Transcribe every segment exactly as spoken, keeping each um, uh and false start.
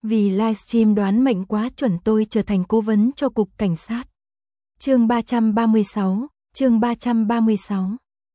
Vì livestream đoán mệnh quá chuẩn tôi trở thành cố vấn cho cục cảnh sát. Chương ba trăm ba mươi sáu, chương ba trăm ba mươi sáu.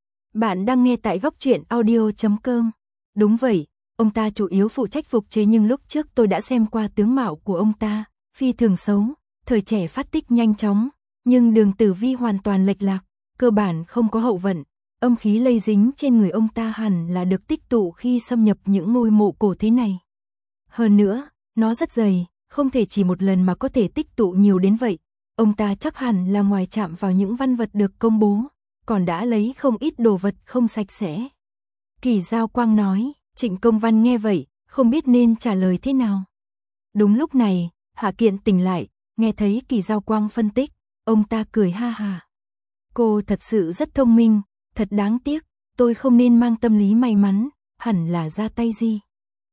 Bạn đang nghe tại góc truyện audio chấm com. Đúng vậy, ông ta chủ yếu phụ trách phục chế nhưng lúc trước tôi đã xem qua tướng mạo của ông ta, phi thường xấu, thời trẻ phát tích nhanh chóng, nhưng đường tử vi hoàn toàn lệch lạc, cơ bản không có hậu vận, âm khí lây dính trên người ông ta hẳn là được tích tụ khi xâm nhập những ngôi mộ cổ thế này. Hơn nữa, nó rất dày, không thể chỉ một lần mà có thể tích tụ nhiều đến vậy. Ông ta chắc hẳn là ngoài chạm vào những văn vật được công bố, còn đã lấy không ít đồ vật không sạch sẽ. Kỳ Giao Quang nói, Trịnh Công Văn nghe vậy, không biết nên trả lời thế nào. Đúng lúc này, Hạ Kiện tỉnh lại, nghe thấy Kỳ Giao Quang phân tích, ông ta cười ha ha. Cô thật sự rất thông minh, thật đáng tiếc, tôi không nên mang tâm lý may mắn, hẳn là ra tay gì.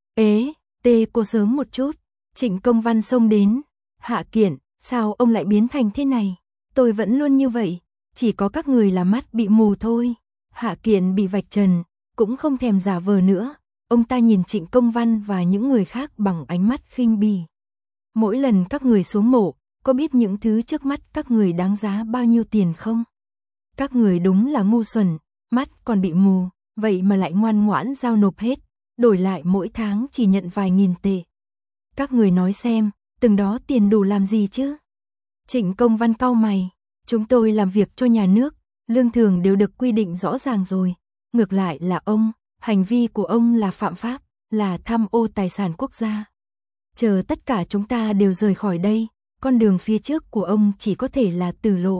Ế, tê cô sớm một chút, Trịnh Công Văn xông đến, Hạ Kiện, sao ông lại biến thành thế này? Tôi vẫn luôn như vậy, chỉ có các người là mắt bị mù thôi. Hạ Kiện bị vạch trần, cũng không thèm giả vờ nữa, ông ta nhìn Trịnh Công Văn và những người khác bằng ánh mắt khinh bỉ. Mỗi lần các người xuống mộ, có biết những thứ trước mắt các người đáng giá bao nhiêu tiền không? Các người đúng là ngu xuẩn, mắt còn bị mù, vậy mà lại ngoan ngoãn giao nộp hết, đổi lại mỗi tháng chỉ nhận vài nghìn tệ. Các người nói xem, từng đó tiền đủ làm gì chứ? Trịnh Công Văn cau mày, chúng tôi làm việc cho nhà nước, lương thưởng đều được quy định rõ ràng rồi. Ngược lại là ông, hành vi của ông là phạm pháp, là tham ô tài sản quốc gia. Chờ tất cả chúng ta đều rời khỏi đây, con đường phía trước của ông chỉ có thể là tử lộ.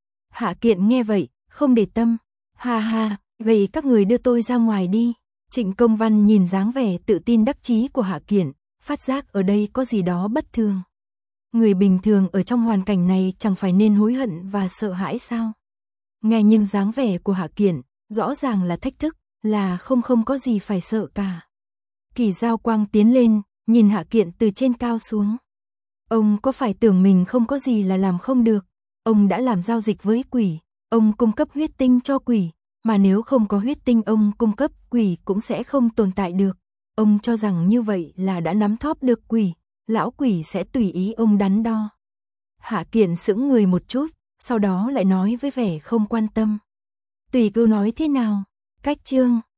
Hạ Kiện nghe vậy, không để tâm, ha ha, vậy các người đưa tôi ra ngoài đi. Trịnh Công Văn nhìn dáng vẻ tự tin đắc chí của Hạ Kiện, phát giác ở đây có gì đó bất thường. Người bình thường ở trong hoàn cảnh này chẳng phải nên hối hận và sợ hãi sao? Nghe nhưng dáng vẻ của Hạ Kiện, rõ ràng là thách thức, là không không có gì phải sợ cả. Kỳ Giao Quang tiến lên, nhìn Hạ Kiện từ trên cao xuống. Ông có phải tưởng mình không có gì là làm không được? Ông đã làm giao dịch với quỷ, ông cung cấp huyết tinh cho quỷ, mà nếu không có huyết tinh ông cung cấp, quỷ cũng sẽ không tồn tại được. Ông cho rằng như vậy là đã nắm thóp được quỷ, lão quỷ sẽ tùy ý ông đắn đo. Hạ Kiện sững người một chút, sau đó lại nói với vẻ không quan tâm. Tùy cô nói thế nào, cách chương.